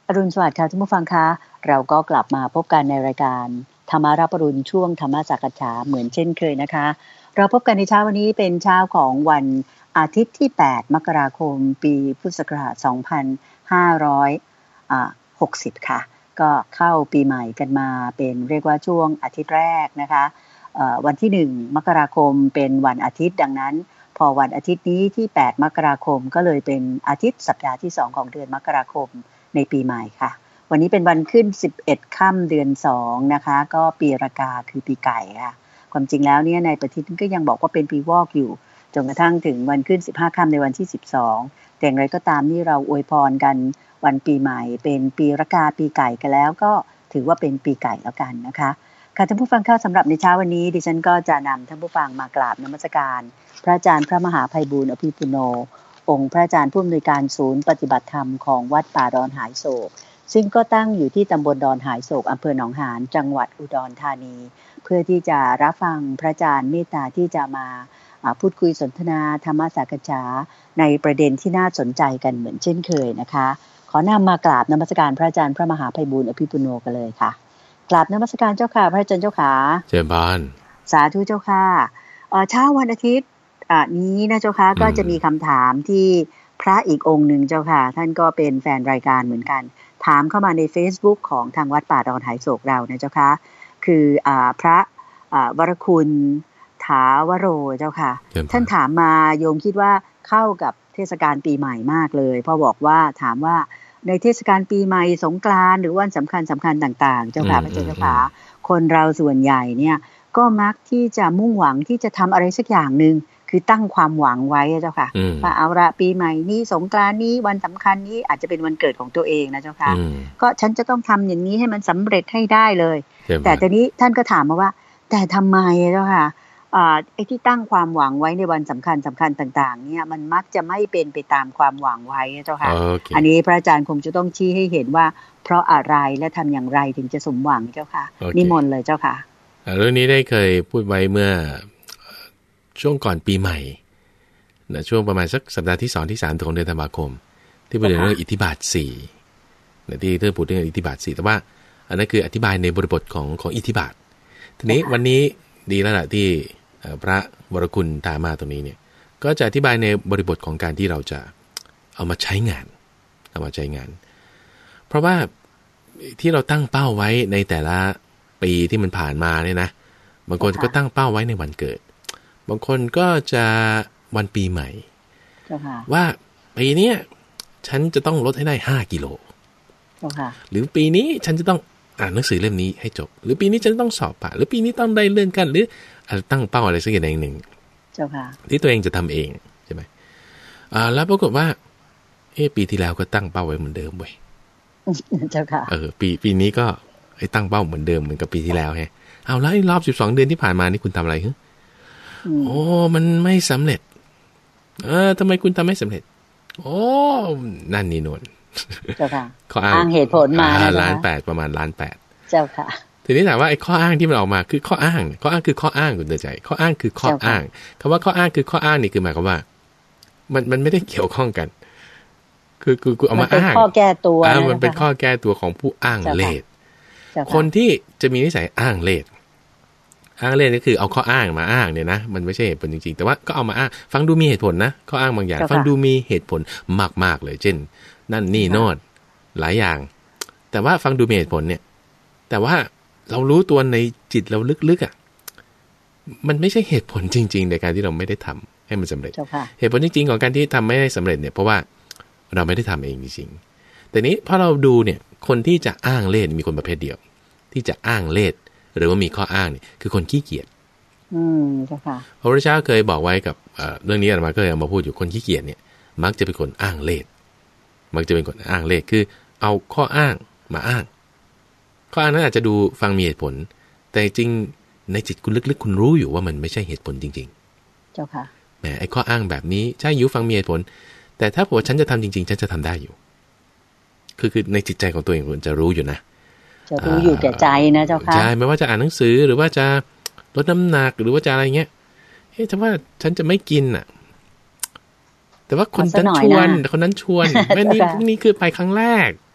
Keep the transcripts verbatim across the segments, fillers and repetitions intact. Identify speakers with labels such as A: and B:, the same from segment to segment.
A: อรุณสวัสดิ์ค่ะท่านผู้ฟังคะเราก็กลับมาพบกันในรายการธรรมารับอรุณช่วงธรรมสักฉาเหมือนเช่นเคยนะคะเราพบกันในเช้าวันนี้เป็นเช้าของวันอาทิตย์ที่แปดมกราคมปีพุทธศักราชสองพันห้าร้อยหกสิบค่ะก็เข้าปีใหม่กันมาเป็นเรียกว่าช่วงอาทิตย์แรกนะคะวันที่หนึ่งมกราคมเป็นวันอาทิตย์ดังนั้นพอวันอาทิตย์นี้ที่แปดมกราคมก็เลยเป็นอาทิตย์สัปดาห์ที่สองของเดือนมกราคมในปีใหม่ค่ะวันนี้เป็นวันขึ้นสิบเอ็ดค่ำเดือนสองนะคะก็ปีรากาคือปีไก่ค่ะความจริงแล้วเนี่ยในปฏิทินก็ยังบอกว่าเป็นปีวอกอยู่จนกระทั่งถึงวันขึ้นสิบห้าค่ำในวันที่สิบสองแต่อย่างไรก็ตามนี่เราอวยพรกันวันปีใหม่เป็นปีรากาปีไก่กันแล้วก็ถือว่าเป็นปีไก่แล้วกันนะคะค่ะท่านผู้ฟังค่ะสำหรับในเช้าวันนี้ดิฉันก็จะนำท่านผู้ฟังมากราบนมัสการพระอาจารย์พระมหาไพบูลย์อภิปุโนองค์พระอาจารย์ผู้อำนวยการศูนย์ปฏิบัติธรรมของวัดป่าดอนหายโศกซึ่งก็ตั้งอยู่ที่ตำบลดอนหายโศกอำเภอหนองหานจังหวัดอุดรธานีเพื่อที่จะรับฟังพระอาจารย์เมตตาที่จะมาพูดคุยสนทนาธรรมสักฉาในประเด็นที่น่าสนใจกันเหมือนเช่นเคยนะคะขอนำมากราบนมัสการพระอาจารย์พระมหาไพบูลย์อภิปุโนกันเลยค่ะกราบนมัสการเจ้าค่ะพระอาจารย์เจ้าค่ะเชิญพานสาธุเจ้าค่ะเช้าวันอาทิตย์นี้นะเจ้าค่ะก็จะมีคำถามที่พระอีกองค์หนึ่งเจ้าค่ะท่านก็เป็นแฟนรายการเหมือนกันถามเข้ามาใน Facebook ของทางวัดป่าดอนหายโศกเรานะเจ้าค่ะคืออ่าพระอ่าวรคุณถาวโรเจ้าค่ะท่านถามมาโยมคิดว่าเข้ากับเทศกาลปีใหม่มากเลยเพราะบอกว่าถามว่าในเทศกาลปีใหม่สงกรานต์หรือวันสำคัญสำคัญต่างๆเจ้าค่ะพระเจ้าค่ะคนเราส่วนใหญ่เนี่ยก็มักที่จะมุ่งหวังที่จะทำอะไรสักอย่างนึงคือตั้งความหวังไว้เจ้าค่ะว่าเอาละปีใหม่นี้สงกรานต์นี้วันสำคัญนี้อาจจะเป็นวันเกิดของตัวเองนะเจ้าค่ะก็ฉันจะต้องทำอย่างนี้ให้มันสำเร็จให้ได้เลยแต่ตอนนี้ท่านก็ถามมาว่าแต่ทำไมเจ้าค่ะไอ้ที่ตั้งความหวังไว้ในวันสำคัญสำคัญต่างๆเนี่ยมันมักจะไม่เป็นไปตามความหวังไว้เจ้าค่ะ okay. อันนี้พระอาจารย์คงจะต้องชี้ให้เห็นว่าเพราะอะไรและทำอย่างไรถึงจะสมหวังเจ้าค่ะ okay. นิมนต์เลยเจ้าค่ะ
B: เรื่องนี้ได้เคยพูดไว้เมื่อช่วงก่อนปีใหม่นะช่วงประมาณสักสัปดาห์ที่สองที่สามของเดือนธันวาคมที่พูดถึงเรื่องอิทธิบาทสี่นะที่เรื่องพูดถึงอิทธิบาทสี่แต่ว่าอันนั้นคืออธิบายในบริบทของของอิทธิบาททีนี้วันนี้ดีแล้วแหละที่พระวรคุณถามมาตรงนี้เนี่ยก็จะอธิบายในบริบทของการที่เราจะเอามาใช้งานเอามาใช้งานเพราะว่าที่เราตั้งเป้าไว้ในแต่ละปีที่มันผ่านมาเนี่ยนะบางคนก็ตั้งเป้าไว้ในวันเกิดบางคนก็จะวันปีใหม่ว่าปีนี้ฉันจะต้องลดให้ได้ห้ากิโลหรือปีนี้ฉันจะต้องอ่านหนังสือเล่มนี้ให้จบหรือปีนี้ฉันต้องสอบผ่านหรือปีนี้ต้องได้เลื่อนกันหรือตั้งเป้าอะไรสักอย่างหนึ่งที่ตัวเองจะทำเองใช่ไหมอ่าแล้วปรากฏว่าเออปีที่แล้วก็ตั้งเป้าไว้เหมือนเดิมเว้ยเจ้าค่ะเออปีปีนี้ก็ไอ้ตั้งเป้าเหมือนเดิมเหมือนกับปีที่แล้วไงเอาแล้วรอบสิบสองเดือนที่ผ่านมานี่คุณทำอะไรฮะโอ้มันไม่สำเร็จเออทำไมคุณทำไม่สำเร็จโอ้นั่นนี่นวล
A: เจ้าค่ะข้ออ้างเหตุผลมา
B: ล้านแปดประมาณล้านแปด
A: เจ้าค่ะ
B: ทีนี้ถามว่าไอ้ข้ออ้างที่มันออกมาคือข้ออ้างข้ออ้างคือข้ออ้างคุณเตือนใจข้ออ้างคือข้ออ้างคำว่าข้ออ้างคือข้ออ้างนี่คือหมายความว่ามันมันไม่ได้เกี่ยวข้องกันคือคือคือเอามาอ้าง
A: ข้อแก้ตัว
B: อ่ามันเป็นข้อแก้ตัวของผู้อ้างเลสคนที่จะมีนิสัยอ้างเลสอ้างเลสก็คือเอาข้ออ้างมาอ้างเนี่ยนะมันไม่ใช่เหตุผลจริงๆแต่ว่าก็เอามาอ้างฟังดูมีเหตุผลนะข้ออ้างบางอย่างฟังดูมีเหตุผลมากๆเลยเช่นนั่นนี่โน่นหลายอย่างแต่ว่าฟังดูมีเหตุผลเนี่ยแต่ว่าเรารู้ตัวในจิตเราลึกๆอ่ะมันไม่ใช่เหตุผลจริงๆในการที่เราไม่ได้ทำให้มันสำเร็จเหตุผลจริงๆของการที่ทำไม่ได้สำเร็จเนี่ยเพราะว่าเราไม่ได้ทำเองจริงๆแต่นี้พอเราดูเนี่ยคนที่จะอ้างเลสมีคนประเภทเดียวที่จะอ้างเลสหรือว่ามีข้ออ้างเนี่ยคือคนขี้เกียจอืมเจ้าค่ะพระพุทธเจ้าเคยบอกไว้กับเรื่องนี้อาตมาก็เคยเอามาพูดอยู่คนขี้เกียจเนี่ยมักจะเป็นคนอ้างเลสมักจะเป็นคนอ้างเลสคือเอาข้ออ้างมาอ้างข้ออ้างนั้นอาจจะดูฟังมีเหตุผลแต่จริงในจิตคุณลึกๆคุณรู้อยู่ว่ามันไม่ใช่เหตุผลจริงๆเจ้าค่ะแหมไอ้ข้ออ้างแบบนี้ใช่อยู่ฟังมีเหตุผลแต่ถ้าบอกว่าฉันจะทำจริงๆฉันจะทำได้อยู่คือคือในจิตใจของตัวเองคุณจะรู้อยู่นะ
A: จะรู้อยู่แก่ใจนะเจ้าค่ะ
B: ใช่ไม่ว่าจะอ่านหนังสือหรือว่าจะลดน้ำหนักหรือว่าจะอะไรเงี้ยเฮ้ยแต่ว่าฉันจะไม่กินอ่ะแต่ว่าคนนั้นชวนคนนั้นชวนแม่นี่พรุ่งนี้คือไปครั้งแรก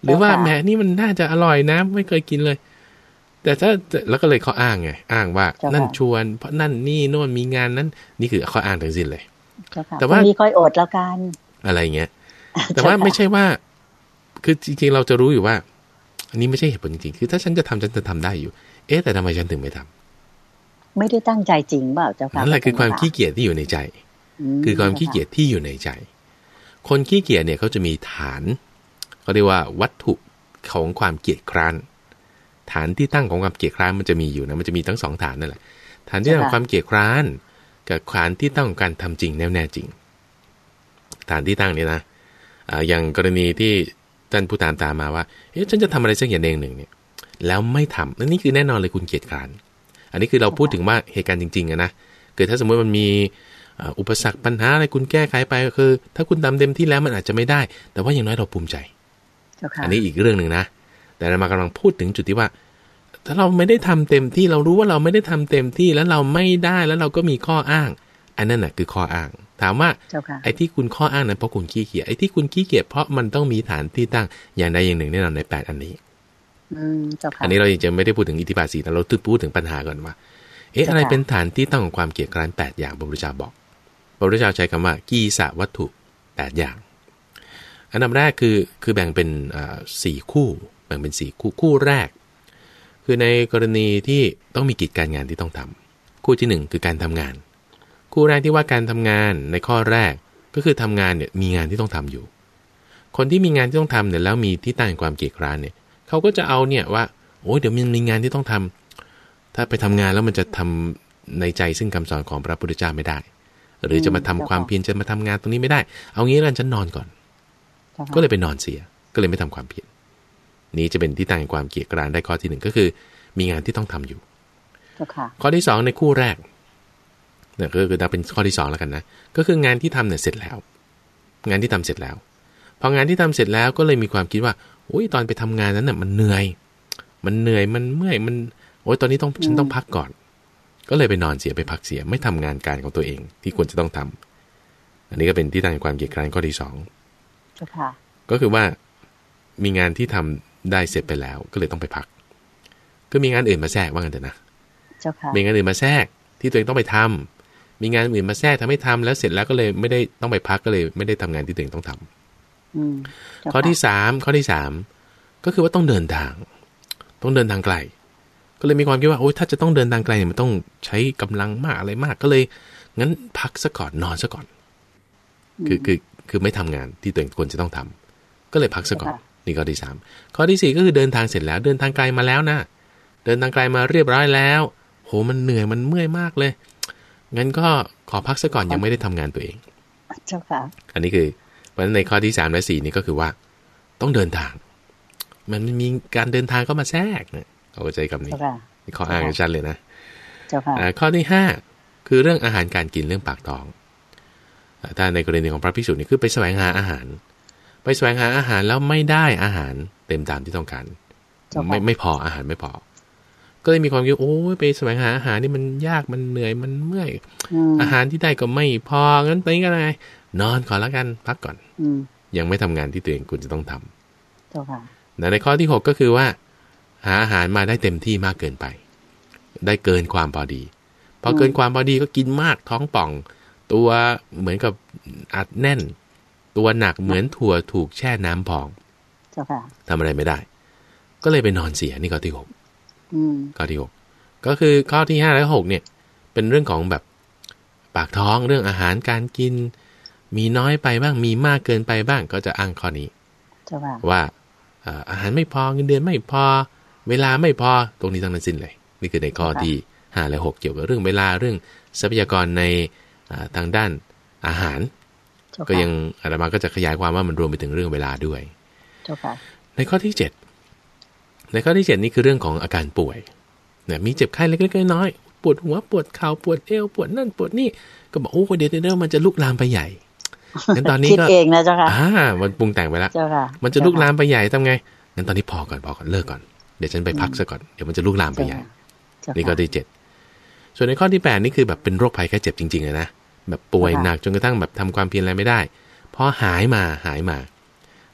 B: หรือว่าแหมนี่มันน่าจะอร่อยนะไม่เคยกินเลยแต่ถ้าแล้วก็เลยข้ออ้างไงอ้างว่านั่นชวนเพราะนั่นนี่โน่นมีงานนั้นนี่คือข้ออ้างทั้งสิ้นเลย
A: แต่ว่ามีค่อยอดแล้วกัน
B: อะไรเงี้ยแต่ว่าไม่ใช่ว่าคือจริงๆเราจะรู้อยู่ว่าอันนี้ไม่ใช่เหตุผลจริงๆคือถ้าฉันจะทำฉันจะทำได้อยู่เอ๊ะแต่ทำไมฉันถึงไม่ทำ
A: ไม่ได้ตั้งใจจริงเปล่าเจ้าค่ะ
B: นั่นแหละคือความขี้เกียจที่อยู่ในใจคือความขี้เกียจที่อยู่ในใจคนขี้เกียจเนี่ยเขาจะมีฐานเขาเรียกว่าวัตถุของความเกียจคร้านฐานที่ตั้งของความเกียจคร้านมันจะมีอยู่นะมันจะมีทั้งสองฐานนั่นแหละฐานที่ตั้งของความเกียจคร้านกับฐานที่ตั้งของการทำจริงแน่แน่จริงฐานที่ตั้งเนี่ยนะอ่าอย่างกรณีที่ท่านผู้ตามตามมาว่าเอ๊ะฉันจะทำอะไรสักอย่างหนึ่งเนี่ยแล้วไม่ทำนั่นนี่คือแน่นอนเลยคุณเกียจคร้านอันนี้คือเราพูดถึงว่าเหตุการณ์จริงๆนะเกิดถ้าสมมติมันมีอุปสรรคปัญหาอะไรคุณแก้ไขไปก็คือถ้าคุณทำเต็มที่แล้วมันอาจจะไม่ได้แต่ว่าอย่างน้อยเราภูมิใจอันนี้อีกเรื่องหนึ่งนะแต่เรามากำลังพูดถึงจุดที่ว่าถ้าเราไม่ได้ทำเต็มที่เรารู้ว่าเราไม่ได้ทำเต็มที่แล้วเราไม่ได้แล้วเราก็มีข้ออ้างอันนั้นน่ะคือข้ออ้างถามว่าไอ้ที่คุณข้ออ้างนั้นเพราะคุณขี้เกียจไอ้ที่คุณขี้เกียจเพราะมันต้องมีฐานที่ตั้งอย่างใดอย่างหนึ่งแน่นอนในแปดอันนี้อันนี้เรายังจะไม่ได้พูดถึงอิทธิบาทสี่แต่เราพูดถึงปัญหาก่อนว่าเอ๊ะอะไรเป็นฐานที่ตั้งของความเกียจคร้านแปดอย่างพระพุทธเจ้าบอกพระพุทธเจ้าใช้คำว่ากีสะวัตถุแปดอย่างอันดับแรกคือคือแบ่งเป็นสี่คู่แบ่งเป็นสี่คู่คู่แรกคือในกรณีที่ต้องมีกิจการงานที่ต้องทำคู่ที่หนึ่งคือการทำงานคู่แรกที่ว่าการทำงานในข้อแรกก็คือทำงานเนี่ยมีงานที่ต้องทำอยู่คนที่มีงานที่ต้องทำเนี่ยแล้วมีที่ตั้งความเกียจคร้านเนี่ยเขาก็จะเอาเนี่ยว่าโอ้ยเดี๋ยวมันมีงานที่ต้องทำถ้าไปทำงานแล้วมันจะทำในใจซึ่งคำสอนของพระพุทธเจ้าไม่ได้หรือจะมาทำความเพียรจะมาทำงานตรงนี้ไม่ได้เอางี้แล้วฉันนอนก่อนก็เลยไปนอนเสียก็เลยไม่ทำความเพียรนี้จะเป็นที่ตั้งความเกียจคร้านได้ข้อที่หนึ่งก็คือมีงานที่ต้องทำอยู่ข้อที่สองในคู่แรกเนี่ยก็คือนับเป็นข้อที่สองแล้วกันนะก็คืองานที่ทำเนี่ยเสร็จแล้วงานที่ทำเสร็จแล้วพองานที่ทำเสร็จแล้วก็เลยมีความคิดว่าโอ้ยตอนไปทำงานนั้นน่ะมันเหนื่อยมันเหนื่อยมันเมื่อยมันโอ้ยตอนนี้ต้องฉันต้องพักก่อนก็เลยไปนอนเสียไปพักเสียไม่ทำงานการของตัวเองที่ควรจะต้องทำอันนี้ก็เป็นที่ตั้งความเกียจคร้านข้อที่สองก็คือว่ามีงานที่ทำได้เสร็จไปแล้วก็เลยต้องไปพักก็มีงานอื่นมาแทรกว่างั้นเถอะนะมีงานอื่นมาแทรกที่ตัวเองต้องไปทำมีงานอื่นมาแทรกทำให้ทำแล้วเสร็จแล้วก็เลยไม่ได้ต้องไปพักก็เลยไม่ได้ทำงานที่ตัวเองต้องทำข้อที่สามข้อที่สามก็คือว่าต้องเดินทางต้องเดินทางไกลก็เลยมีความคิดว่าโอ๊ยถ้าจะต้องเดินทางไกลเนี่ยมันต้องใช้กำลังมากอะไรมากก็เลยงั้นพักซะก่อนนอนซะก่อนคือคือคือไม่ทำงานที่ตัวเองควรจะต้องทำก็เลยพักซะก่อนนี่ข้อที่สามข้อที่สี่ก็คือเดินทางเสร็จแล้วเดินทางไกลมาแล้วนะเดินทางไกลมาเรียบร้อยแล้วโหมันเหนื่อยมันเมื่อยมากเลยงั้นก็ขอพักซะก่อนยังไม่ได้ทำงานตัวเองเจ้าค่ะอันนี้คือเพราะฉะนั้นในข้อที่สามและสี่นี่ก็คือว่าต้องเดินทางมันมีการเดินทางเข้ามาแทรกเนี่ยเอาใจคำนี้ข้ออ้างชัดเลยนะข้อที่ห้าคือเรื่องอาหารการกินเรื่องปากท้องถ้าในกรณีของพระภิกษุนี่คือไปแสวงหาอาหารไปแสวงหาอาหารแล้วไม่ได้อาหารเต็มตามที่ต้องการไม่ไม่พออาหารไม่พอก็เลยมีความคิดโอ้ยไปแสวงหาอาหารนี่มันยากมันเหนื่อยมันเมื่อยอาหารที่ได้ก็ไม่พองั้นไปก็ได้นอนก่อนแล้วกันพักก่อนยังไม่ทำงานที่ตัวเองควรจะต้องทำในข้อที่หกก็คือว่าหาอาหารมาได้เต็มที่มากเกินไปได้เกินความพอดีพอเกินความพอดีก็กินมากท้องป่องตัวเหมือนกับอัดแน่นตัวหนักเหมือนถั่วถูกแช่น้ำพองทำอะไรไม่ได้ก็เลยไปนอนเสียนี่ข้อที่หกข้อที่หกก็คือข้อที่ห้าและหกเนี่ยเป็นเรื่องของแบบปากท้องเรื่องอาหารการกินมีน้อยไปบ้างมีมากเกินไปบ้างก็จะอ้างข้อนี้ว่าอาหารไม่พอเงินเดือนไม่พอเวลาไม่พอตรงนี้ทั้งนั้นสิ้นเลยนี่คือในข้อที่ห้าและหกเกี่ยวกับเรื่องเวลาเรื่องทรัพยากรในทางด้านอาหารก็ยังอาตมาก็จะขยายความว่ามันรวมไปถึงเรื่องเวลาด้วยในข้อที่เจ็ดในข้อที่เจ็ดนี่คือเรื่องของอาการป่วยเนี่ยมีเจ็บไข้เล็กๆน้อยๆปวดหัวปวดเข่าปวดเอวปวดนั่นปวดนี่ก็บอกโอ้เดี๋ยวเดี๋ยวมันจะลุกลามไปใหญ่งั้นตอนนี้ก็คิด
A: เองนะเจ้าค่ะ
B: อ่ามันปรุงแต่งไปแล้วมันจะลุกลามไปใหญ่ทำไงงั้นตอนนี้พอก่อนพอก่อนเลิกก่อนเดี๋ยวฉันไปพักซะก่อนเดี๋ยวมันจะลุกลามไปใหญ่นี่ข้อที่เจ็ดส่วนในข้อที่แปดนี่คือแบบเป็นโรคภัยแค่เจ็บจริงๆเลยนะแบบป่วยหนักจนกระทั่งแบบทำความเพียรอะไรไม่ได้พอหายมาหายมา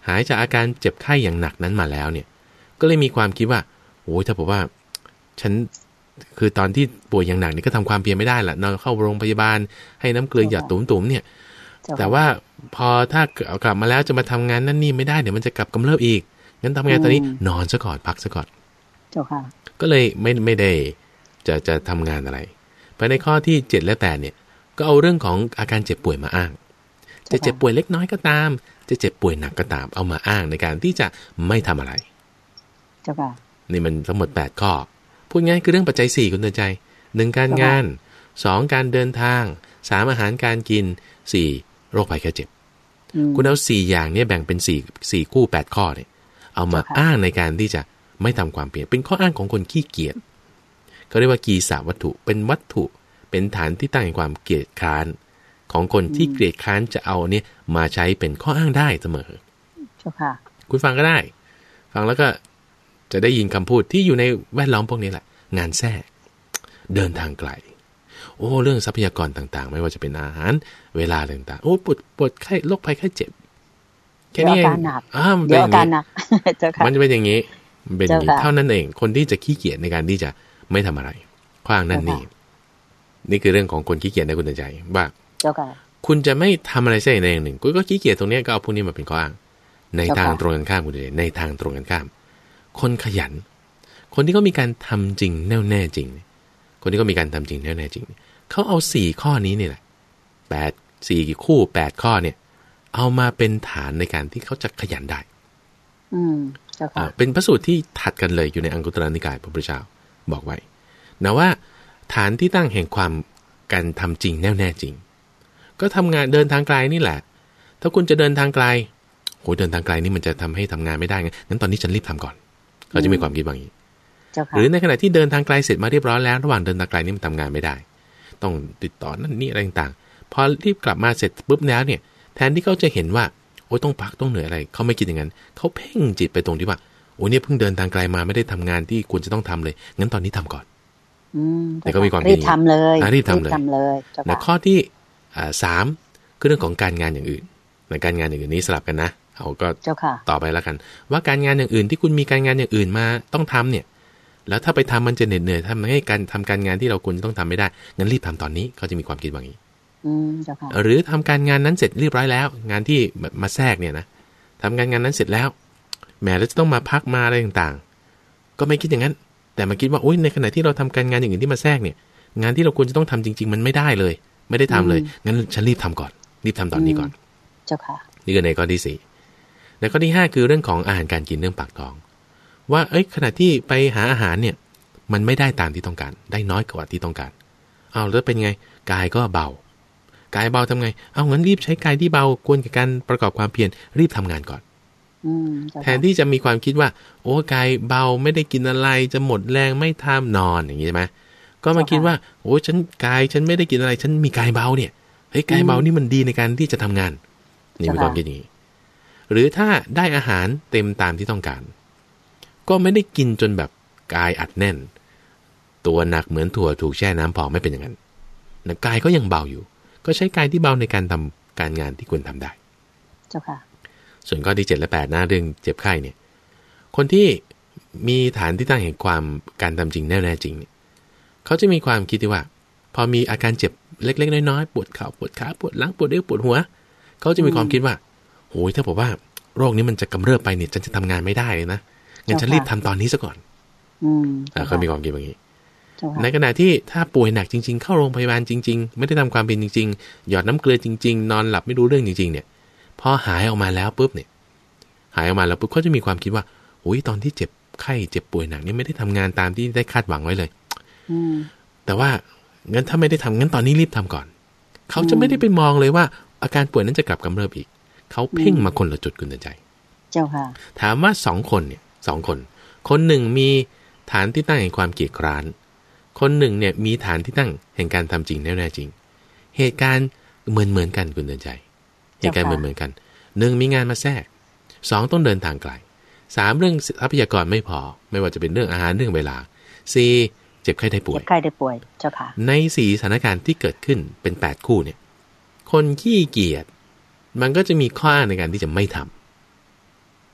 B: หายจากอาการเจ็บไข้อย่างหนักนั้นมาแล้วเนี่ยก็เลยมีความคิดว่าโอ้ยถ้าบอกว่าฉันคือตอนที่ป่วยอย่างหนักนี่ก็ทำความเพียรไม่ได้แหละนอนเข้าโรงพยาบาลให้น้ำเกลือหยอดตุ่มๆเนี่ยแต่ว่าพอถ้ากลับมาแล้วจะมาทำงานนั่นนี่ไม่ได้เดี๋ยวมันจะกลับกำเริบอีกงั้นทำไงตอนนี้นอนซะก่อนพักซะก่อน
A: เจ้าค่ะ
B: ก็เลยไม่ไม่ได้จะจะทำงานอะไรไปในข้อที่เจ็ดและแปดเนี่ยก็เอาเรื่องของอาการเจ็บป่วยมาอ้างจะเจ็บป่วยเล็กน้อยก็ตามจะเจ็บป่วยหนักก็ตามเอามาอ้างในการที่จะไม่ทำอะไร
A: เจ้าค่ะ
B: นี่มันทั้งหมดแปดข้อพูดง่ายคือเรื่องปัจจัยสี่คุณเตือนใจหนึ่งการงานสองการเดินทางสามอาหารการกินสี่โรคภัยแค่เจ็บคุณเอาสี่อย่างนี้แบ่งเป็นสี่สี่คู่แปดข้อเนี่ยเอามาอ้างในการที่จะไม่ทำความเปลี่ยนเป็นข้ออ้างของคนขี้เกียจเขาเรียกว่ากีสาวัตถุเป็นวัตถุเป็นฐานที่ตั้งแห่งความเกียจคร้านของคนที่เกลียดคร้านจะเอาเนี่ยมาใช้เป็นข้ออ้างได้เสมอ
A: เจ้าค่ะ
B: คุณฟังก็ได้ฟังแล้วก็จะได้ยินคำพูดที่อยู่ในแวดล้อมพวกนี้แหละงานแทรกเดินทางไกลโอ้เรื่องทรัพยากรต่างๆไม่ว่าจะเป็นอาหารเวลาต่างๆโอ้ปวดปวดไข้โรคภัยไข้เจ็บ
A: แค่นี้เองเดี๋ยวอาการหนัก
B: มันจะเป็นอย่างนี้มันเป็นอย่างนี้เท่านั้นเองคนที่จะขี้เกียจในการที่จะไม่ทำอะไรขว้างนั่นนี่นี่คือเรื่องของคนขี้เกียจในคุณใจว่าคุณจะไม่ทำอะไรสักอย่างหนึ่งคุณก็ขี้เกียจตรงนี้ก็เอาพวกนี้มาเป็นข้ออ้างในทางตรงกันข้ามคุณใจในทางตรงกันข้ามคนขยันคนที่เขามีการทำจริงแน่วแน่จริงคนที่เขามีการทำจริงแน่วแน่จริงเขาเอาสี่ข้อนี้นี่แหละแปดสี่คู่แปดข้อเนี่ยเอามาเป็นฐานในการที่เขาจะขยันได้
A: อืมเจ้าค่ะ
B: เป็นพระสูตรที่ถัดกันเลยอยู่ในอังคุตรนิกายพระพุทธเจ้าบอกไว้นะว่าฐานที่ตั้งแห่งความการทำจริงแน่วแน่จริงก็ทำงานเดินทางไกลนี่แหละถ้าคุณจะเดินทางไกลโหเดินทางไกลนี่มันจะทำให้ทำงานไม่ได้ไงงั้นตอนนี้ฉันรีบทำก่อนเขาจะมีความคิดบางอย่างหรือในขณะที่เดินทางไกลเสร็จมาเรียบร้อยแล้วระหว่างเดินทางไกลนี่มันทำงานไม่ได้ต้องติดต่อนั่นนี่อะไรต่างๆพอรีบกลับมาเสร็จปุ๊บแล้วเนี่ยแทนที่เขาจะเห็นว่าโอ้ต้องพักต้องเหนื่อยอะไรเขาไม่คิดอย่างนั้นเขาเพ่งจิตไปตรงที่ว่าโอ้เนี่ยเพิ่งเดินทางไกลมาไม่ได้ทำงานที่ควรจะต้องทำเลยงั้นตอนนี้ทำก่อนแต่ก็มีความ
A: รีบทำเลย
B: รีบทำเลยและข้อที่สามคือเรื่องของการงานอย่างอื่นในการงานอย่างอื่นนี้สลับกันนะเอาก็ต่อไปแล้วกันว่าการงานอย่างอื่นที่คุณมีการงานอย่างอื่นมาต้องทำเนี่ยแล้วถ้าไปทำมันจะเหน็ดเหนื่อยทำให้การทำการงานที่เราควรจะต้องทำไม่ได้งั้นรีบทำตอนนี้เขาจะมีความคิดบางอย่างหรือทำการงานนั้นเสร็จเรียบร้อยแล้วงานที่มาแทรกเนี่ยนะทำการงานนั้นเสร็จแล้วแหมแล้วจะต้องมาพักมาอะไรต่างๆก็ไม่คิดอย่างนั้นแต่มาคิดว่าโอ๊ยในขณะที่เราทำการงานอย่างอื่นที่มาแทรกเนี่ยงานที่เราควรจะต้องทำจริงๆมันไม่ได้เลยไม่ได้ทำเลยงั้นฉันรีบทำก่อนรีบทำตอนนี้ก่อน
A: เจ้าค่ะ
B: นี่คือในข้อที่สี่ในข้อที่ห้าคือเรื่องของอาหารการกินเรื่องปากท้องว่าเอ้ยขณะที่ไปหาอาหารเนี่ยมันไม่ได้ตามที่ต้องการได้น้อยกว่าที่ต้องการเอาแล้วเป็นไงกายก็เบากายเบาทำไงเอางั้นรีบใช้กายที่เบาควรกับการประกอบความเพียรรีบทำงานก่อนแทนที่จะมีความคิดว่าโอ้กายเบาไม่ได้กินอะไรจะหมดแรงไม่ทำนอนอย่างนี้ใช่ไหมก็มาคิดว่าโอ้ฉันกายฉันไม่ได้กินอะไรฉันมีกายเบาเนี่ยเฮ้ยกายเบานี่มันดีในการที่จะทำงานนี่มีความคิดอย่างนี้หรือถ้าได้อาหารเต็มตามที่ต้องการก็ไม่ได้กินจนแบบกายอัดแน่นตัวหนักเหมือนถั่วถูกแช่น้ำพองไม่เป็นอย่างนั้นนะกายก็ยังเบาอยู่ก็ใช้กายที่เบาในการทำการงานที่ควรทำได้
A: เจ้าค่ะ
B: ส่วนข้อที่เจ็ดและแปดนะเรื่องเจ็บไข้เนี่ยคนที่มีฐานที่ตั้งแห่งความการทำจริงแน่แน่จริงเนี่ยเขาจะมีความคิดที่ว่าพอมีอาการเจ็บเล็กๆน้อยๆปวดเข่าปวดขาปวดหลังปวดเอวปวดหัวเขาจะมีความคิดว่าโอ้ยถ้าบอกว่าโรคนี้มันจะกำเริบไปเนี่ยฉันจะทำงานไม่ได้เลยนะงั้นฉันรีบทำตอนนี้ซะก่อนเขามีความคิดแบบนี้ในขณะที่ถ้าป่วยหนักจริงๆเข้าโรงพยาบาลจริงๆไม่ได้ทำความเป็นจริงๆหยอดน้ำเกลือจริงๆนอนหลับไม่รู้เรื่องจริงๆเนี่ยพอหายออกมาแล้วปุ๊บเนี่ยหายออกมาแล้วปุ๊บเขาจะมีความคิดว่าโอ้ยตอนที่เจ็บไข้เจ็บป่วยหนักนี่ไม่ได้ทำงานตามที่ได้คาดหวังไว้เลยแต่ว่างั้นถ้าไม่ได้ทำงั้นตอนนี้รีบทำก่อนเขาจะไม่ได้ไปมองเลยว่าอาการป่วยนั้นจะกลับกำเริบอีกเขาเพ่งมาคนละจุดคุณใจ
A: เจ้าค่ะ
B: ถามว่าสองคนเนี่ยสองคนคนหนึ่งมีฐานที่ตั้งแห่งความเกียจคร้านคนหนึ่งเนี่ยมีฐานที่ตั้งแห่งการทำจริงแน่ๆจริงเหตุการณ์เหมือนเหมือนกันคุณเดินใจเหตุการณ์เหมือนเหมือนกันหนึ่งมีงานมาแทรกสองต้องเดินทางไกลสามเรื่องทรัพยากรไม่พอไม่ว่าจะเป็นเรื่องอาหารเรื่องเวลาสี่เจ็บไข้ได้ป่วย
A: เจ็บไข้ได้ป่วยเจ้าค่ะ
B: ในสี่สถานการณ์ที่เกิดขึ้นเป็นแปดคู่เนี่ยคนขี้เกียจมันก็จะมีข้ออ้างในการที่จะไม่ท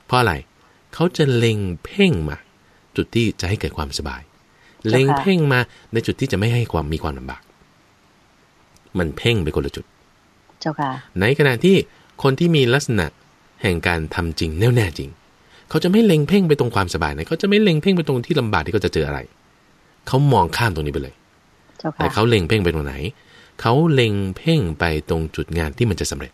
B: เพราะอะไรเขาจะเล็งเพ่งมาจุดที่จะให้เกิดความสบายเล็งเพ่งมาในจุดที่จะไม่ให้ความมีความลำบากมันเพ่งไปคนละจุด
A: เจ้าค่ะ
B: ในขณะที่คนที่มีลักษณะแห่งการทำจริงแน่วแน่จริงเขาจะไม่เล็งเพ่งไปตรงความสบายนะเขาจะไม่เล็งเพ่งไปตรงที่ลำบากที่เขาจะเจออะไรเขามองข้ามตรงนี้ไปเลยแต่เขาเล็งเพ่งไปตรงไหนเขาเล็งเพ่งไปตรงจุดงานที่มันจะสำเร็จ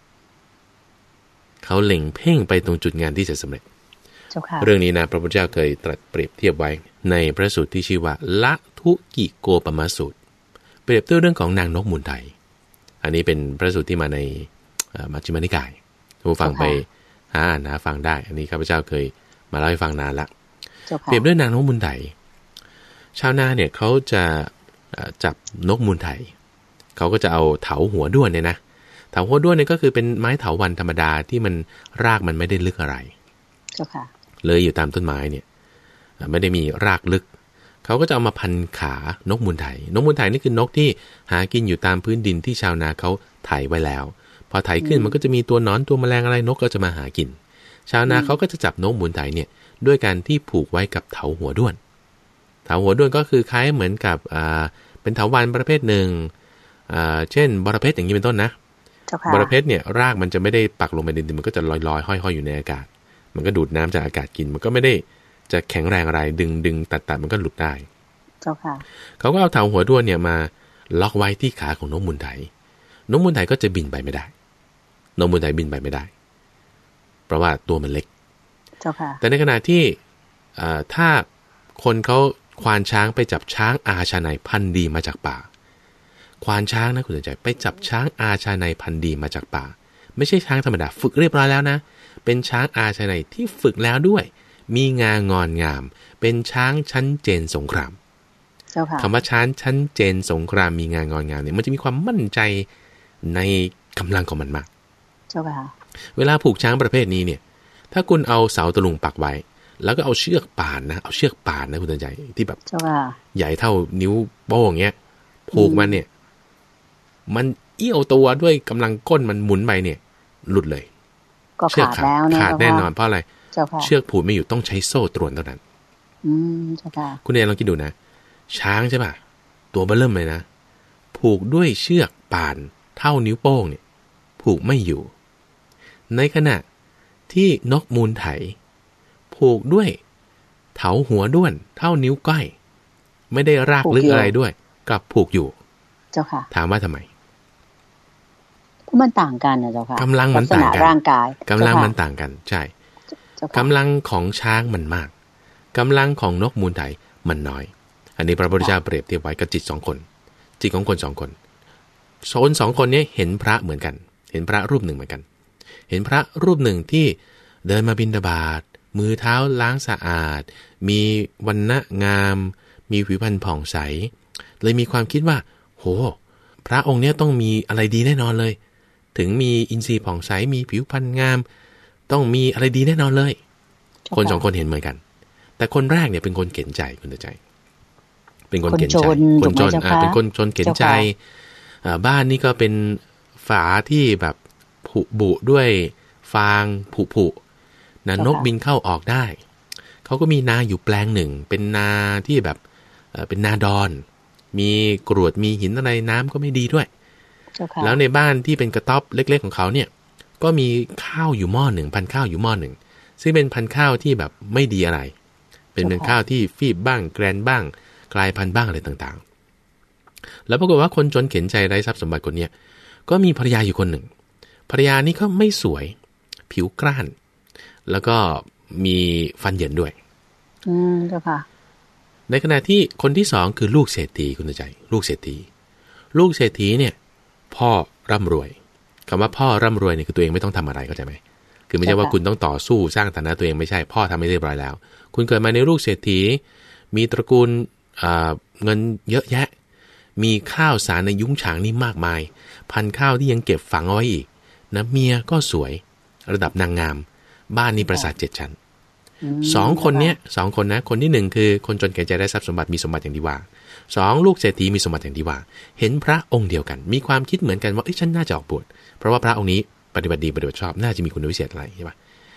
B: เขาเล็งเพ่งไปตรงจุดงานที่จะสำเร็จเรื่องนี้นะพระพุทธเจ้าเคยตรัสเปรียบเทียบไว้ในพระสูตรที่ชื่อว่าละทุกิโกปมสูตรเปรียบเทียบเรื่องของนางนกมูลไทยอันนี้เป็นพระสูตรที่มาในมัชฌิมานิกายผู้ฟังไปหาอ่านหาฟังได้อันนี้ข้าพเจ้าเคยมาเล่าให้ฟังนานละเปรียบด้วยนางนกมูลไทยชาวนาเนี่ยเขาจะจับนกมูลไทยเขาก็จะเอาเถาหัวด้วนเนี่ยนะเถาหัวด้วนเนี่ยก็คือเป็นไม้เถาวัลย์ธรรมดาที่มันรากมันไม่ได้ลึกอะไรเลยอยู่ตามต้นไม้เนี่ยไม่ได้มีรากลึกเขาก็จะเอามาพันขานกมูลไทยนกมูลไทยนี่คือนกที่หากินอยู่ตามพื้นดินที่ชาวนาเขาไถไว้แล้วพอไถขึ้นมันก็จะมีตัวหนอนตัวแมลงอะไรนกก็จะมาหากินชาวนาเขาก็จะจับนกมูลไทยเนี่ยด้วยการที่ผูกไว้กับเถาหัวด้วนเถาหัวด้วนก็คือคล้ายเหมือนกับอ่าเป็นเถาวัลย์ประเภทหนึ่งอ่าเช่นบรเพชรอย่างนี้เป็นต้นนะบรเพชรเนี่ยรากมันจะไม่ได้ปักลงไปในดินมันก็จะลอยๆห้อยๆอยู่ในอากาศมันก็ดูดน้ำจากอากาศกินมันก็ไม่ได้จะแข็งแรงอะไรดึงดึงตัดตัดมันก็หลุดได้เจ้าค่ะเขาก็เอาเถาหัวด้วนเนี่ยมาล็อกไว้ที่ขาของนกมูลไทยนกมูลไทยก็จะบินไปไม่ได้นกมูลไทยบินไปไม่ได้เพราะว่าตัวมันเล็กเจ้าค่ะแต่ในขณะที่ถ้าคนเขาควานช้างไปจับช้างอาชาไนพันธุ์ดีมาจากป่าควานช้างนะคุณสนใจไปจับช้างอาชาไนพันธุ์ดีมาจากป่าไม่ใช่ช้างธรรมดาฝึกเรียบร้อยแล้วนะเป็นช้างอาชาไนที่ฝึกแล้วด้วยมีงางอนงามเป็นช้างชั้นเจนสงครามคำว่าช้างชั้นเจนสงครามมีงางอนงามเนี่ยมันจะมีความมั่นใจในกำลังของมันมากเวลาผูกช้างประเภทนี้เนี่ยถ้าคุณเอาเสาตะลุงปักไว้แล้วก็เอาเชือกป่านนะเอาเชือกป่านนะคุณสนใจที่แบบใหญ่เท่านิ้วโป้งเงี้ยผูกมันเนี่ยมันเอี้ยวตัวด้วยกำลังก้นมันหมุนไปเนี่ยหลุดเลย
A: ก็ขาดแล้วนะ
B: ขาดแน่นอนเพราะอะไรเชือกผูกไม่อยู่ต้องใช้โซ่ตรวนเท่านั้น
A: อืมใช่ค่ะ
B: คุณเอ๋ลองคิดดูนะช้างใช่ป่ะตัวเบ้อเริ่มเลยนะผูกด้วยเชือกป่านเท่านิ้วโป้งเนี่ยผูกไม่อยู่ในขณะที่นกมูลไถผูกด้วยเถาหัวด้วนเท่านิ้วก้อยไม่ได้รากลึกอะไรด้วยกลับผูกอยู่
A: เจ้าค่ะ
B: ถามว่าทำไม
A: เพราะมันต่างกันนะเจ้าค่ะ
B: กำลังมันต่างกัน
A: ร่างกาย
B: กำลังมันต่างกันใช่กำลังของช้างมันมากกำลังของนกมูลไถมันน้อยอันนี้พระพุทธเจ้าเปรียบเทียบไว้กับจิตสองคนจิตของคนสองคนโซนสองคนนี้เห็นพระเหมือนกันเห็นพระรูปหนึ่งเหมือนกันเห็นพระรูปหนึ่งที่เดินมาบิณฑบาตมือเท้าล้างสะอาดมีวรรณะงามมีผิวพรรณผ่องใสเลยมีความคิดว่าโหพระองค์เนี้ยต้องมีอะไรดีแน่นอนเลยถึงมีอินทรีย์ผ่องใสมีผิวพรรณงามต้องมีอะไรดีแน่นอนเลยคนสองคนเห็นเหมือนกันแต่คนแรกเนี่ยเป็นคนเข็นใจคุณใจเป็นคนเข็นใจคนจนอ่าเป็นคนจนเข็นใจอ่าบ้านนี่ก็เป็นฝาที่แบบผุบุด้วยฟางผุผุนะนกบินเข้าออกได้เขาก็มีนาอยู่แปลงหนึ่งเป็นนาที่แบบเอ่อเป็นนาดอนมีกรวดมีหินอะไรน้ำก็ไม่ดีด้วยแล้วในบ้านที่เป็นกระต๊อบเล็กๆของเขาเนี่ยก็มีข้าวอยู่หม้อหนึ่งพันข้าวอยู่หม้อหนึ่งซึ่งเป็นพันข้าวที่แบบไม่ดีอะไรเป็นเป็นข้าวที่ฟีบบ้างแกรนบ้างกลายพันธุ์บ้างอะไรต่างๆแล้วปรากฏว่าคนจนเข็นใจไร้ทรัพย์สมบัติคนนี้ก็มีภรรยาอยู่คนหนึ่งภรรยานี่ก็ไม่สวยผิวกร้านแล้วก็มีฟันเหยินด้วย
A: อืมเจ้าค่ะ
B: ในขณะที่คนที่สองคือลูกเศรษฐีคุณใจลูกเศรษฐีลูกเศรษฐีเนี่ยพ่อร่ำรวยคำว่าพ่อร่ำรวยเนี่ยคือตัวเองไม่ต้องทำอะไรเข้าใจไหมคือไม่ใช่ว่าคุณต้องต่อสู้สร้างฐานะตัวเองไม่ใช่พ่อทำให้เรียบร้อยแล้วคุณเกิดมาในลูกเศรษฐีมีตระกูลเงินเยอะแยะมีข้าวสารในยุ้งฉางนี่มากมายพันข้าวที่ยังเก็บฝังเอาไว้อีกนะเมียก็สวยระดับนางงามบ้านนี่ปราสาทเจ็ดชั้นสองคนเนี้ยสองคนนะคนที่หนึ่งคือคนจนแก่ใจได้ทรัพย์สมบัติมีสมบัติอย่างดีว่าสองลูกเศรษฐีมีสมบัติอย่างดีว่าเห็นพระองค์เดียวกันมีความคิดเหมือนกันว่าเอ้ยฉันน่าจะออกบวชเพราะว่าพระองค์นี้ปฏิบัติดีปฏิบัติชอบน่าจะมีคุณวิเศษอะไรใช่ปะ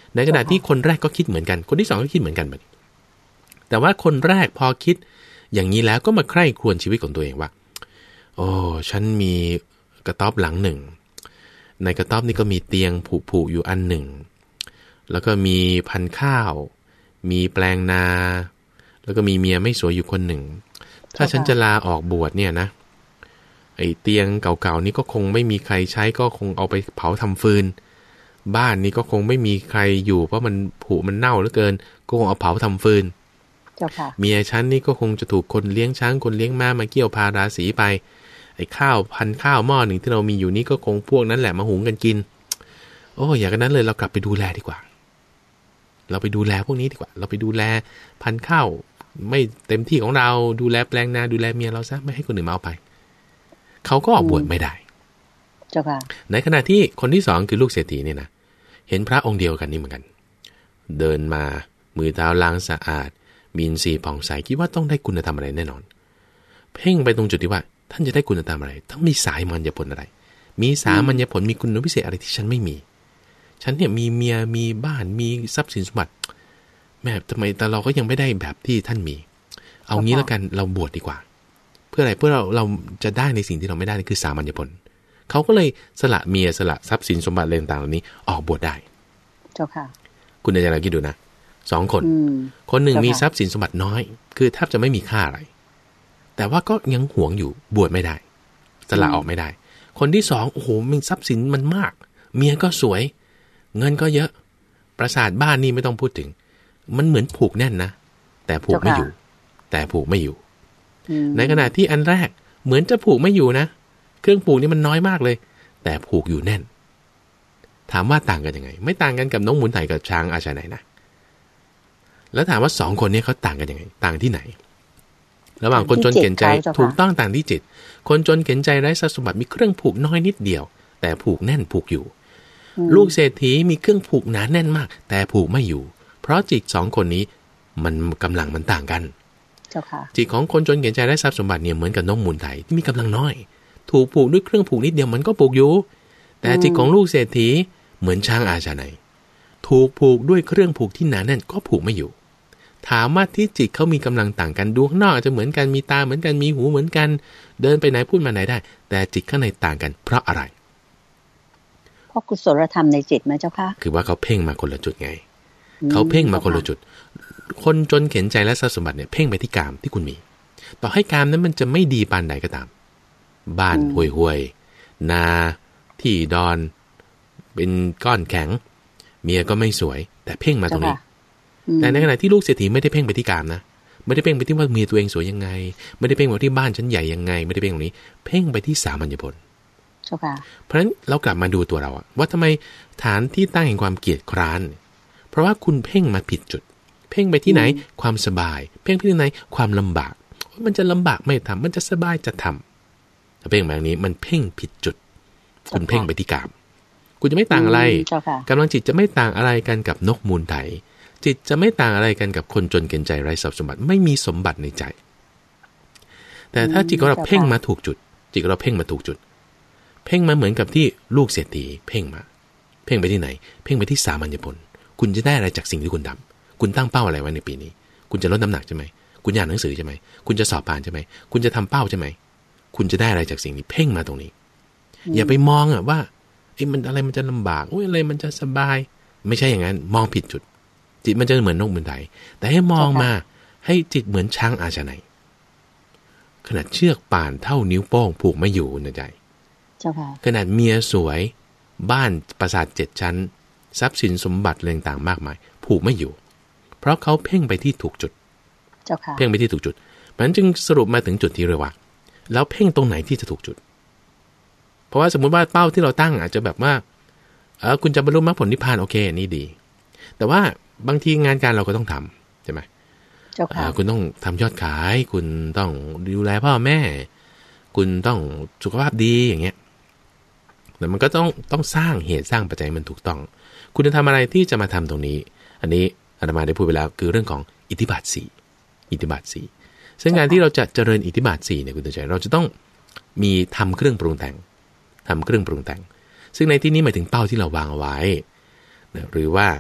B: ในขณะที่คนแรกก็คิดเหมือนกันคนที่สองก็คิดเหมือนกันแบบนี้แต่ว่าคนแรกพอคิดอย่างนี้แล้วก็มาใคร่ครวญชีวิตของตัวเองว่าโอ้ฉันมีกระต๊อบหลังหนึ่งในกระต๊อบนี่ก็มีเตียงผุๆอยู่อันหนึ่งแล้วก็มีพันธุ์ข้าวมีแปลงนาแล้วก็มีเมียไม่สวยอยู่คนหนึ่งถ้าฉันจะลาออกบวชเนี่ยนะไอ้เตียงเก่าๆนี่ก็คงไม่มีใครใช้ก็คงเอาไปเผาทำฟืนบ้านนี้ก็คงไม่มีใครอยู่เพราะมันผุมันเน่าเหลือเกินก็คงเอาเผาทำฟืนเมียฉันนี่ก็คงจะถูกคนเลี้ยงช้างคนเลี้ยงม้ามาเกี่ยวพาราสีไปไอ้ข้าวพันข้าวหม้อหนึ่งที่เรามีอยู่นี่ก็คงพวกนั้นแหละมาหุงกันกินโอ้อย่างนั้นเลยเรากลับไปดูแลดีกว่าเราไปดูแลพวกนี้ดีกว่าเราไปดูแลพันข้าวไม่เต็มที่ของเราดูแลแปลงนาดูแลเมียเราซะไม่ให้คนอื่นมาเอาไปเขาก็ออกบวชไม่ได้
A: เจ้าค่ะ
B: ในขณะที่คนที่สองคือลูกเศรษฐีเนี่ยนะเห็นพระองค์เดียวกันนี่เหมือนกันเดินมามือเท้าล้างสะอาดมีอินทรีย์ผ่องใสคิดว่าต้องได้คุณธรรมอะไรแน่นอนเพ่งไปตรงจุดที่ว่าท่านจะได้คุณธรรมอะไรต้องมีสายมัญญผลอะไรมีสามัญญผลมีคุณพิเศษอะไรที่ฉันไม่มีฉันเนี่ยมีเมียมีบ้านมีทรัพย์สินสมบัติแม่ทำไมแต่เราก็ยังไม่ได้แบบที่ท่านมีเอางี้แล้วกันเราบวชดีกว่าเพื่ออะไรเพื่อเราเราจะได้ในสิ่งที่เราไม่ได้คือสามัญญผลเขาก็เลยสละเมียสละทรัพย์สินสมบัติต่างๆเหล่านี้ออกบวชได้
A: เจ้าค่ะ
B: คุณอาจารย์เราคิดดูนะสองคนคนหนึ่งมีทรัพย์สินสมบัติน้อยคือแทบจะไม่มีค่าอะไรแต่ว่าก็ยังหวงอยู่บวชไม่ได้สละออกไม่ได้คนที่สองโอ้โหมีทรัพย์สินมันมากเมียก็สวยเงินก็เยอะปราสาทบ้านนี่ไม่ต้องพูดถึงมันเหมือนผูกแน่นนะแต่ผูกไม่อยู่แต่ผูกไม่อยู่ในขณะที่อันแรกเหมือนจะผูกไม่อยู่นะเครื่องผูกนี่มันน้อยมากเลยแต่ผูกอยู่แน่นถามว่าต่างกันยังไงไม่ต่างกันกับน้องหมุนไถกับช้างอาชาไหนนะแล้วถามว่าสองคนนี้เขาต่างกันยังไงต่างที่ไหนระหว่างคนจนเข็ญใจถูกต้องต่างที่จิตคนจนเข็ญใจไร้ทรัพย์สมบัติมีเครื่องผูกน้อยนิดเดียวแต่ผูกแน่นผูกอยู่ลูกเศรษฐีมีเครื่องผูกหนาแน่นมากแต่ผูกไม่อยู่เพราะจิตสองคนนี้มันกำลังมันต่างกันจิตของคนจนเข็ญใจไร้ทรัพย์สมบัติเนี่ยเหมือนกับนกมูลไถที่มีกำลังน้อยถูกผูกด้วยเครื่องผูกนิดเดียวมันก็ผูกอยู่แต่จิตของลูกเศรษฐีเหมือนช้างอาชาไนถูกผูกด้วยเครื่องผูกที่หนาแน่นก็ผูกไม่อยู่ถามว่าที่จิตเขามีกำลังต่างกันดวงนอกอาจจะเหมือนกันมีตาเหมือนกันมีหูเหมือนกันเดินไปไหนพูดมาไหนได้แต่จิตข้างในต่างกันเพราะอะไร
A: เพราะกุศลธรรมในจิตไหมเจ้าค่ะ
B: คือว่าเขาเพ่งมาคนละจุดไงเขาเพ่งมาคนละจุดคนจนเข็ญใจและทรัพย์สมบัติเนี่ยเพ่งไปที่กามที่คุณมีต่อให้กามนั้นมันจะไม่ดีปานใดก็ตามบ้านห่วยๆนาที่ดอนเป็นก้อนแข็งเมียก็ไม่สวยแต่เพ่งมาตรงนี้แต่ในขณะที่ลูกเศรษฐีไม่ได้เพ่งไปที่กามนะไม่ได้เพ่งไปที่ว่าเมียตัวเองสวยยังไงไม่ได้เพ่งไปที่บ้านฉันใหญ่ยังไงไม่ได้เพ่งตรงนี้เพ่งไปที่สามัญญผลเพราะฉะนั้นเรากลับมาดูตัวเราว่าทำไมฐานที่ตั้งแห่งความเกียจคร้านเพราะว่าคุณเพ่งมาผิดจุดเพ่งไปที่ไหนความสบายเพ่งไปที่ไหนความลำบากมันจะลำบากไม่ทำมันจะสบายจะทำถ้าเพ่งแบบนี้มันเพ่งผิดจุดคุณเพ่งไปที่กามคุณจะไม่ต่างอะไรกำลังจิตจะไม่ต่างอะไรกันกับนกมูลไถจิตจะไม่ต่างอะไรกันกับคนจนเข็ญใจไร้ทรัพย์สมบัติไม่มีสมบัติในใจแต่ถ้าจิตของเราเพ่งมาถูกจุดจิตของเราเพ่งมาถูกจุดเพ่งมาเหมือนกับที่ลูกเศรษฐีเพ่งมาเพ่งไปที่ไหนเพ่งไปที่สามัญญผลคุณจะได้อะไรจากสิ่งที่คุณทำคุณตั้งเป้าอะไรไว้ในปีนี้คุณจะลดน้ำหนักใช่ไหมคุณอ่านหนังสือใช่ไหมคุณจะสอบผ่านใช่ไหมคุณจะทำเป้าใช่ไหมคุณจะได้อะไรจากสิ่งนี้เพ่งมาตรงนี้อย่าไปมองอ่ะว่าไอ้มันอะไรมันจะลำบากโอ้ยอะไรมันจะสบายไม่ใช่อย่างนั้นมองผิดจุดจิตมันจะเหมือนนกมูลไถแต่ให้มองมาให้จิตเหมือนช้างอาชาไนขนาดเชือกป่านเท่านิ้วโป้งผูกไม่อยู่ในใจขนาดเมียสวยบ้านปราสาทเจ็ดชั้นทรัพย์สินสมบัติอะไรต่างๆมากมายผูกไม่อยู่เพราะเขาเพ่งไปที่ถูกจุดเพ่งไปที่ถูกจุดมันจึงสรุปมาถึงจุดที่เรียกว่าแล้วเพ่งตรงไหนที่จะถูกจุดเพราะว่าสมมุติว่าเป้าที่เราตั้งอาจจะแบบว่าเออคุณจะบรรลุมรรคผลนิพพานโอเคนี่ดีแต่ว่าบางทีงานการเราก็ต้องทำใช่ไหมเจ้าค่ะคุณต้องทำยอดขายคุณต้องดูแลพ่อแม่คุณต้องสุขภาพดีอย่างเงี้ยแต่มันก็ต้องต้องสร้างเหตุสร้างปัจจัยมันถูกต้องคุณจะทำอะไรที่จะมาทำตรงนี้อันนี้อาตมาได้พูดไปแล้วคือเรื่องของอิทธิบาทสี่อิทธิบาทสี่ซึ่งงานที่เราจะเจริญอิทธิบาทสี่เนี่ยคุณใจเราจะต้องมีทำเครื่องปรุงแต่งทำเครื่องปรุงแต่งซึ่งในที่นี้หมายถึงเป้าที่เราวางเอาไว้หรือว่า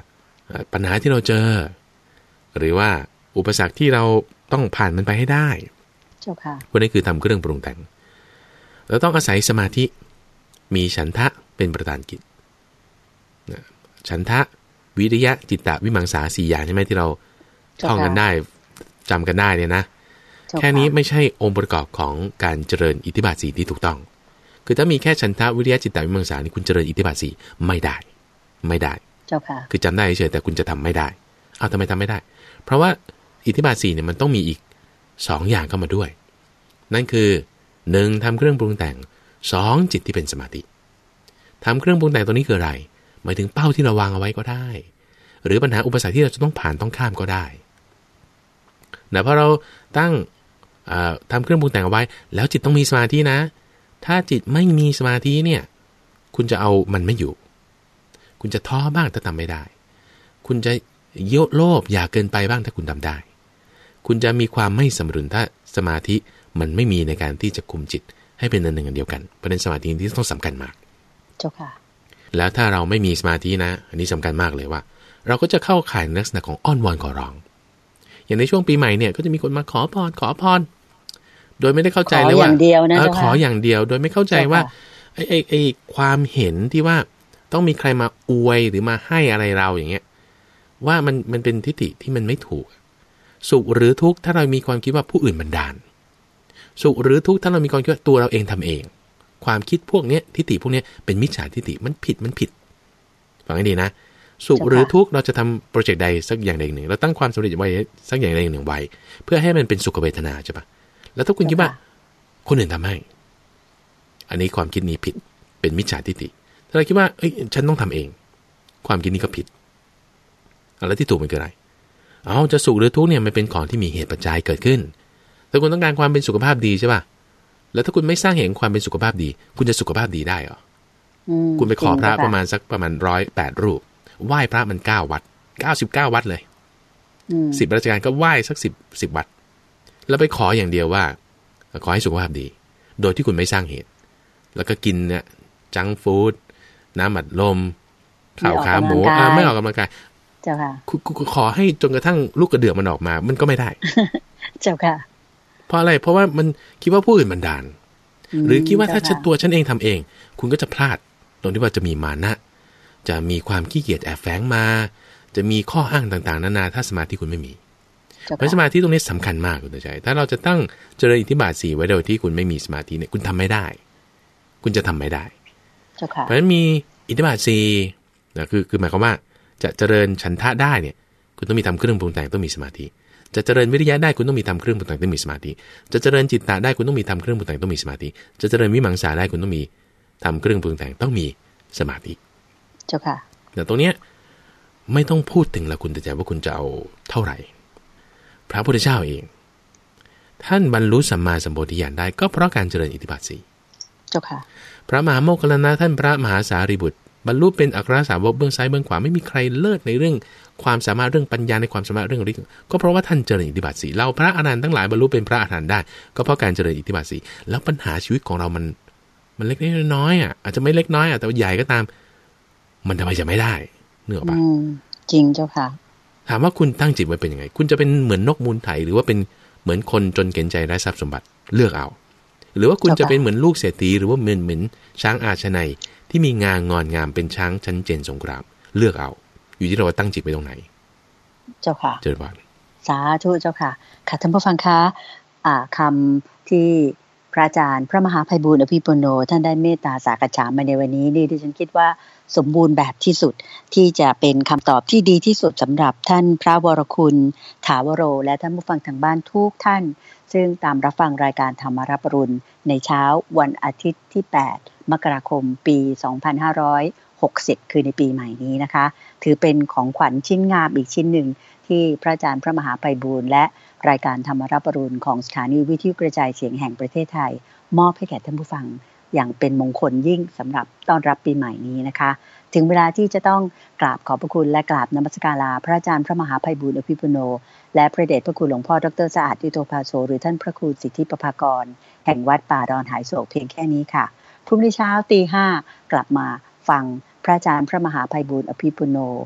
B: ปัญหาที่เราเจอหรือว่าอุปสรรคที่เราต้องผ่านมันไปให้ได้
A: เจ้าค่ะ
B: พวกนี้คือทำเครื่องปรุงแต่งเราต้องอาศัยสมาธิมีฉันทะเป็นประธานกิจฉันทะวิริยะจิตตะวิมังสาสี่อย่างใช่ไหมที่เราท่องกันได้จำกันได้เนี่ยนะแค่นี้ไม่ใช่องค์ประกอบของการเจริญอิทธิบาทสี่ที่ถูกต้องคือถ้ามีแค่ฉันทะวิริยะจิตตะวิมังสานี่คุณเจริญอิทธิบาทสี่ไม่ได้ไม่ได้
A: เจ้าค่ะ
B: คือจำได้เฉยแต่คุณจะทำไม่ได้อ้าวทำไมทำไม่ได้เพราะว่าอิทธิบาทสี่เนี่ยมันต้องมีอีกสองอย่างเข้ามาด้วยนั่นคือหนึ่งทำเครื่องปรุงแต่งสองจิตที่เป็นสมาธิทำเครื่องปรุงแต่งตัวนี้คืออะไรหมายถึงเป้าที่เราวางเอาไว้ก็ได้หรือปัญหาอุปสรรคที่เราจะต้องผ่านต้องข้ามก็ได้แต่พอเราตั้งทำเครื่องปรุงแต่งเอาไว้แล้วจิตต้องมีสมาธินะถ้าจิตไม่มีสมาธิเนี่ยคุณจะเอามันไม่อยู่คุณจะท้อบ้างถ้าทำไม่ได้คุณจะเยอะโลภอยากเกินไปบ้างถ้าคุณทำได้คุณจะมีความไม่สมดุลถ้าสมาธิมันไม่มีในการที่จะคุมจิตให้เป็นอันหนึ่งอันเดียวกันประเด็นสมาธิที่ต้องสำคัญมาก
A: เจ้าค่ะ
B: แล้วถ้าเราไม่มีสมาธินะอันนี้สำคัญมากเลยว่าเราก็จะเข้าข่ายลักษณะของอ้อนวอนขอร้องอย่างในช่วงปีใหม่เนี่ยก็จะมีคนมาขอพรขอพรโดยไม่ได้เข้าใจเลยว่าขออย่างเดียวโดยไม่เข้าใจว่าไอ้ไอ้ไอ้ความเห็นที่ว่าต้องมีใครมาอวยหรือมาให้อะไรเราอย่างเงี้ยว่ามันมันเป็นทิฏฐิที่มันไม่ถูกสุขหรือทุกข์ถ้าเรามีความคิดว่าผู้อื่นบันดาลสุขหรือทุกข์ถ้าเรามีความคิดว่าตัวเราเองทำเองความคิดพวกนี้ทิฏฐิพวกนี้เป็นมิจฉาทิฏฐิมันผิดมันผิดฟังให้ดีนะสุขหรือทุกข์เราจะทำโปรเจกต์ใดสักอย่างใดหนึ่งเราตั้งความสำเร็จไว้สักอย่างใดหนึ่งไว้เพื่อให้มันเป็นสุขเวทนาใช่ปะแล้วถ้าคุณคิดว่าคนอื่นทำให้อันนี้ความคิดนี้ผิดเป็นมิจฉาทิฏฐิถ้าเราคิดว่าเอ้ยฉันต้องทำเองความคิดนี้ก็ผิดแล้วที่ถูกมันคืออะไรเอาจะสุขหรือทุกข์เนี่ยมันเป็นของที่มีเหตุปัจจัยเกิดขึ้นถ้าคุณต้องการความเป็นสุขภาพดีใช่ป่ะแล้วถ้าคุณไม่สร้างเหตุความเป็นสุขภาพดีคุณจะสุขภาพดีได้เหรอคุณไปขอพระประมาณสักประมาณร้อยแปดรูปไหว้พระมันเก้าวัดเก้าสิบเก้าวัดเลยสิบราชการก็ไหว้สักสิบสิบวัดแล้วไปขออย่างเดียวว่าขอให้สุขภาพดีโดยที่คุณไม่สร้างเหตุแล้วก็กินเนี่ยจังฟู้ดน้ำอัดลมข้าวขาหมูไม่ออกกำลังกาย
A: เจ้าค่ะ
B: ขอให้จนกระทั่งลูกกระเดื่องมันออกมามันก็ไม่ได้
A: เจ้าค่ะ
B: เพราะอะไรเพราะว่ามันคิดว่าผู้อื่นบันดาลหรือคิดว่าถ้าฉันตัวฉันเองทำเองคุณก็จะพลาดตรงที่ว่าจะมีมานะจะมีความขี้เกียจแอบแฝงมาจะมีข้ออ้างต่างๆนานาถ้าสมาธิคุณไม่มีเพราะสมาธิตรงนี้สำคัญมากคุณใจถ้าเราจะตั้งเจริญอิทธิบาทสี่ไว้โดยที่คุณไม่มีสมาธิเนี่ยคุณทำไม่ได้คุณจะทำไม่ได้เพราะฉะนั้นมีอิทธิบาทสี่นะคือคือหมายความว่าจะเจริญฉันทะได้เนี่ยคุณต้องมีทำเครื่องปรุงแต่งต้องมีสมาธิจะเจริญวิริยะได้คุณต้องมีทำเครื่องปรุงแต่งต้องมีสมาธิจะเจริญจิตตะได้คุณต้องมีทำเครื่องปรุงแต่งต้องมีสมาธิจะเจริญวิมังสาได้คุณต้องมีทำเครื่องปรุงแต่งต้องมีสมาธิ
A: เจ้าค่ะ
B: แต่ตรงเนี้ยไม่ต้องพูดถึงละคุณแต่ใจว่าคุณจะเอาเท่าไหร่พระพุทธเจ้าเองท่านบรรลุสัมมาสัมโพธิญาณได้ก็เพราะการเจริญอิทธิบาทสี่
A: เจ้าค่ะ
B: พระมหาโมคคัลลานะท่านพระมหาสารีบุตรบรรลุเป็นอัครสาวกเบื้องซ้ายเบื้องขวาไม่มีใครเลิศในเรื่องความสามารถเรื่องปัญญาในความสามารถเรื่องฤทธิ์ก็เพราะว่าท่านเจริญอิทธิบาทสี่เราพระอรหันต์ทั้งหลายบรรลุเป็นพระอรหันต์ได้ก็เพราะการเจริญอิทธิบาทสี่แล้วปัญหาชีวิตของเรามันมันเล็กน้อยอ่ะอาจจะไม่เล็กน้อยอ่ะแต่ใหญ่ก็ตามมันทำไมจะไม่ได้เนื้อป่ะ
A: จริงเจ้าค่ะ
B: ถามว่าคุณตั้งจิตไว้เป็นยังไงคุณจะเป็นเหมือนนกมูลไถหรือว่าเป็นเหมือนคนจนเข็นใจไร้ทรัพย์สมบัติเลือกเอาหรือว่าคุณจะเป็นเหมือนลูกเศรษฐีหรือว่าเหมือนเหมือนช้างอาชนัยที่มีงางอนงามเป็นช้างชั้นเจนสงครามเลือกเอาอยู่ที่เราตั้งจิตไว้ตรงไหน
A: เจ้าค่ะ
B: เจริญพร
A: สาธุเจ้าค่ะค่ะท่านผู้ฟังคะอ่าคำที่พระอาจารย์พระมหาไพบูลย์อภิปุโนท่านได้เมตตาสากฉามาในวันนี้นี่ดิฉันคิดว่าสมบูรณ์แบบที่สุดที่จะเป็นคำตอบที่ดีที่สุดสำหรับท่านพระวรคุณถาวโรและท่านผู้ฟังทางบ้านทุกท่านซึ่งตามรับฟังรายการธรรมรับอรุณในเช้าวันอาทิตย์ที่แปดมกราคมปีสองพันห้าร้อยหกสิบคือในปีใหม่นี้นะคะถือเป็นของขวัญชิ้นงามอีกชิ้นหนึ่งที่พระอาจารย์พระมหาไพบูลย์และรายการธรรมรับอรุณของสถานีวิทยุกระจายเสียงแห่งประเทศไทยมอบให้แก่ท่านผู้ฟังอย่างเป็นมงคลยิ่งสำหรับต้อนรับปีใหม่นี้นะคะถึงเวลาที่จะต้องกราบขอบพระคุณและกราบนมัสการลาพระอาจารย์พระมหาไพบูลย์อภิปุโนและพระเดชพระคุณหลวงพ่อดร.สะอาดยุโตภาโสหรือท่านพระครูสิทธิประภากรแห่งวัดป่าดอนหายโศกเพียงแค่นี้ค่ะพรุ่งนี้เช้าตีห้ากลับมาฟังพระอาจารย์พระมหาไพบูลย์อภิปุโน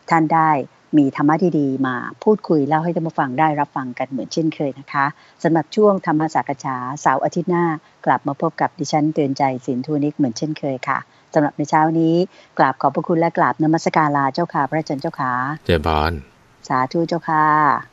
A: ท่านได้มีธรรมะดีๆมาพูดคุยเล่าให้ท่านผู้ฟังได้รับฟังกันเหมือนเช่นเคยนะคะสำหรับช่วงธรรมสักษาเสาร์อาทิตย์หน้ากลับมาพบกับดิฉันเตือนใจสินธุนิกเหมือนเช่นเคยค่ะสำหรับในเช้านี้กราบขอบพระคุณและกราบนมัสการลาเจ้าค่ะพระอาจารย์เจ้าค่ะ
B: เจริญพร
A: สาธุเจ้าค่ะ